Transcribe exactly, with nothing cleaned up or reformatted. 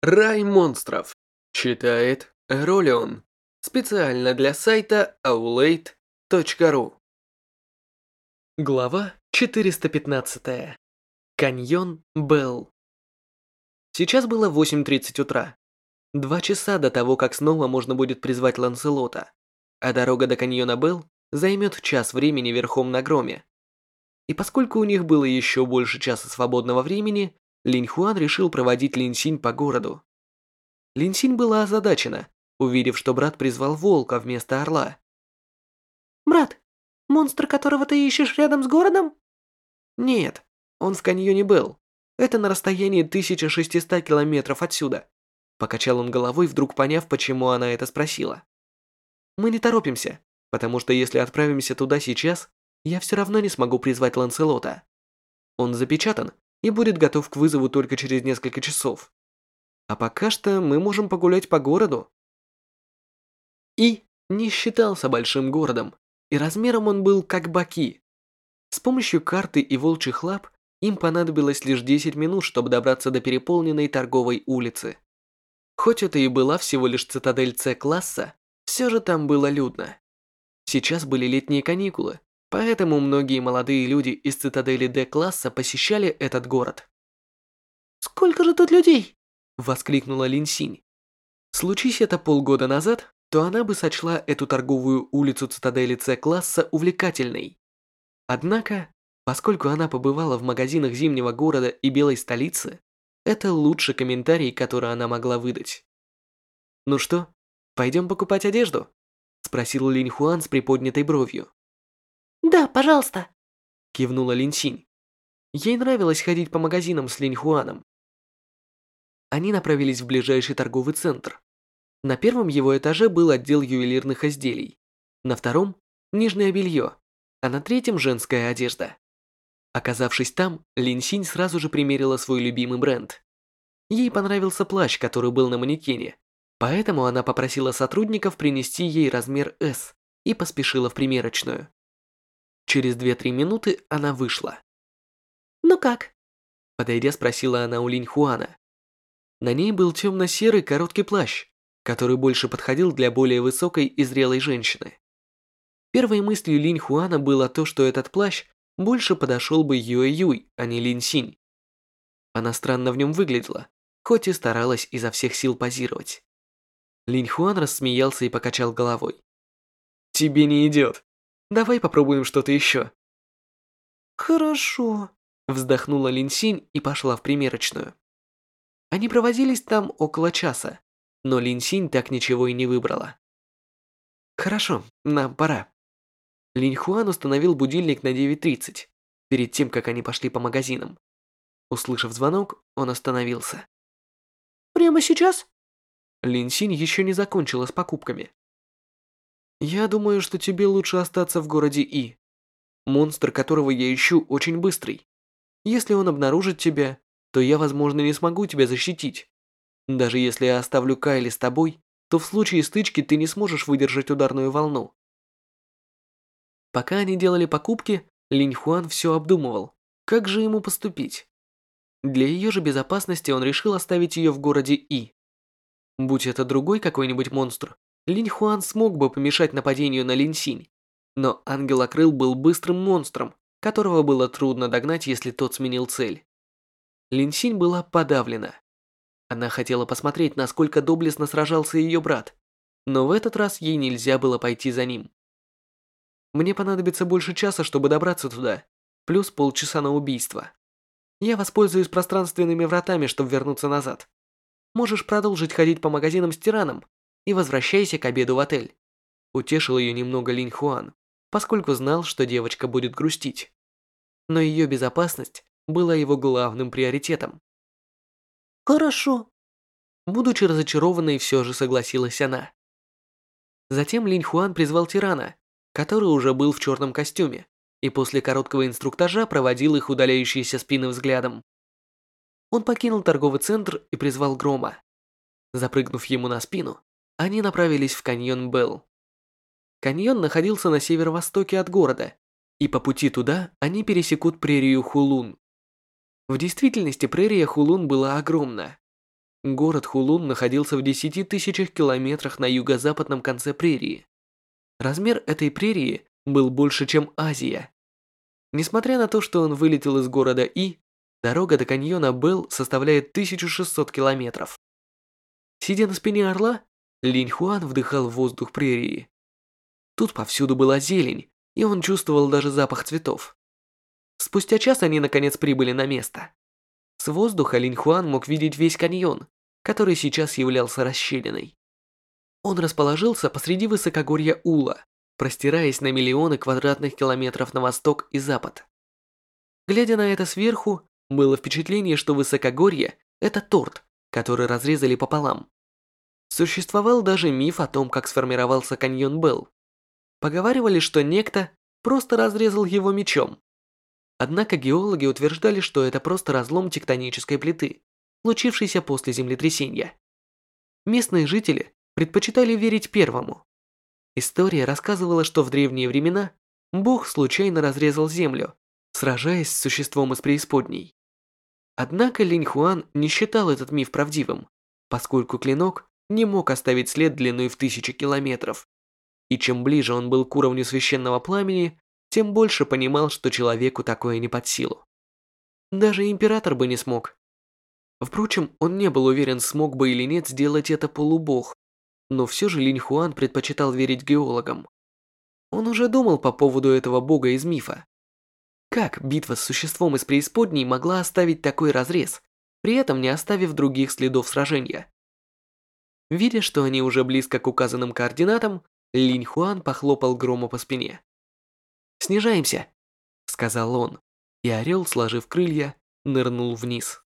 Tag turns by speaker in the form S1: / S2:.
S1: Рай монстров. Читает Ролион. Специально для сайта аулейт точка ру. Глава четыреста пятнадцатая. Каньон Белл. Сейчас было восемь тридцать утра. Два часа до того, как снова можно будет призвать Ланселота. А дорога до каньона Белл займет час времени верхом на громе. И поскольку у них было еще больше часа свободного времени, Линь Хуан решил проводить Лин Синь по городу. Лин Синь была озадачена, увидев, что брат призвал волка вместо орла.
S2: «Брат, монстр, которого ты ищешь рядом с городом?»
S1: Нет, он в каньоне Белл. Это на расстоянии тысяча шестьсот километров отсюда. Покачал он головой, вдруг поняв, почему она это спросила. Мы не торопимся, потому что если отправимся туда сейчас, я все равно не смогу призвать Ланселота. Он запечатан и будет готов к вызову только через несколько часов. А пока что мы можем погулять по городу. И не считался большим городом, и размером он был как Баки. С помощью карты и волчьих лап им понадобилось лишь десять минут, чтобы добраться до переполненной торговой улицы. Хоть это и была всего лишь цитадель С-класса, все же там было людно. Сейчас были летние каникулы, поэтому многие молодые люди из цитадели Д-класса посещали этот город.
S2: «Сколько же тут людей?»
S1: — воскликнула Лин Синь. Случись это полгода назад, то она бы сочла эту торговую улицу цитадели С-класса увлекательной. Однако, поскольку она побывала в магазинах Зимнего города и Белой столицы, это лучший комментарий, который она могла выдать. «Ну что, пойдем покупать одежду?» — спросил Линь Хуан с приподнятой бровью.
S2: «Да, пожалуйста»,
S1: — кивнула Лин Синь. Ей нравилось ходить по магазинам с Линь Хуаном. Они направились в ближайший торговый центр. На первом его этаже был отдел ювелирных изделий, на втором – нижнее белье, а на третьем – женская одежда. Оказавшись там, Лин Синь сразу же примерила свой любимый бренд. Ей понравился плащ, который был на манекене, поэтому она попросила сотрудников принести ей размер эс и поспешила в примерочную. Через две-три минуты она вышла.
S2: «Ну как?»
S1: – подойдя, спросила она у Линь Хуана. На ней был темно-серый короткий плащ, который больше подходил для более высокой и зрелой женщины. Первой мыслью Линь Хуана было то, что этот плащ больше подошел бы Юэ Юй, а не Лин Синь. Она странно в нем выглядела, хоть и старалась изо всех сил позировать. Линь Хуан рассмеялся и покачал головой. «Тебе не идет. Давай попробуем что-то еще».
S2: «Хорошо»,
S1: – вздохнула Лин Синь и пошла в примерочную. Они провозились там около часа, но Лин Синь так ничего и не выбрала. «Хорошо, нам пора». Линь Хуан установил будильник на девять тридцать, перед тем, как они пошли по магазинам. Услышав звонок, он остановился.
S2: «Прямо сейчас?»
S1: Лин Синь еще не закончила с покупками. «Я думаю, что тебе лучше остаться в городе И. Монстр, которого я ищу, очень быстрый. Если он обнаружит тебя, то я, возможно, не смогу тебя защитить. Даже если я оставлю Кайли с тобой, то в случае стычки ты не сможешь выдержать ударную волну». Пока они делали покупки, Линь Хуан все обдумывал, как же ему поступить. Для ее же безопасности он решил оставить ее в городе И. Будь это другой какой-нибудь монстр, Линь Хуан смог бы помешать нападению на Лин Синь, но Ангел-Акрыл был быстрым монстром, которого было трудно догнать, если тот сменил цель. Лин Синь была подавлена. Она хотела посмотреть, насколько доблестно сражался ее брат, но в этот раз ей нельзя было пойти за ним. Мне понадобится больше часа, чтобы добраться туда, плюс полчаса на убийство. Я воспользуюсь пространственными вратами, чтобы вернуться назад. Можешь продолжить ходить по магазинам с тираном и возвращайся к обеду в отель. Утешил ее немного Линь Хуан, поскольку знал, что девочка будет грустить. Но ее безопасность была его главным приоритетом.
S2: «Хорошо».
S1: Будучи разочарованной, все же согласилась она. Затем Линь Хуан призвал тирана, который уже был в черном костюме, и после короткого инструктажа проводил их удаляющиеся спины взглядом. Он покинул торговый центр и призвал Грома. Запрыгнув ему на спину, они направились в каньон Белл. Каньон находился на северо-востоке от города, и по пути туда они пересекут прерию Хулун. В действительности прерия Хулун была огромна. Город Хулун находился в десяти тысячах километрах на юго-западном конце прерии. Размер этой прерии был больше, чем Азия. Несмотря на то, что он вылетел из города И, дорога до каньона Белл составляет тысячу шестьсот километров. Сидя на спине орла, Линь Хуан вдыхал воздух прерии. Тут повсюду была зелень, и он чувствовал даже запах цветов. Спустя час они наконец прибыли на место. С воздуха Линь Хуан мог видеть весь каньон, который сейчас являлся расщелиной. Он расположился посреди высокогорья Ула, простираясь на миллионы квадратных километров на восток и запад. Глядя на это сверху, было впечатление, что высокогорье – это торт, который разрезали пополам. Существовал даже миф о том, как сформировался каньон Белл. Поговаривали, что некто просто разрезал его мечом. Однако геологи утверждали, что это просто разлом тектонической плиты, случившийся после землетрясения. Местные жители предпочитали верить первому. История рассказывала, что в древние времена Бог случайно разрезал землю, сражаясь с существом из преисподней. Однако Линь Хуан не считал этот миф правдивым, поскольку клинок не мог оставить след длиной в тысячи километров. И чем ближе он был к уровню священного пламени, тем больше понимал, что человеку такое не под силу. Даже император бы не смог. Впрочем, он не был уверен, смог бы или нет сделать это полубог, но все же Линь Хуан предпочитал верить геологам. Он уже думал по поводу этого бога из мифа. Как битва с существом из преисподней могла оставить такой разрез, при этом не оставив других следов сражения? Видя, что они уже близко к указанным координатам, Линь Хуан похлопал Грома по спине. «Снижаемся», — сказал он, и орел, сложив крылья, нырнул вниз.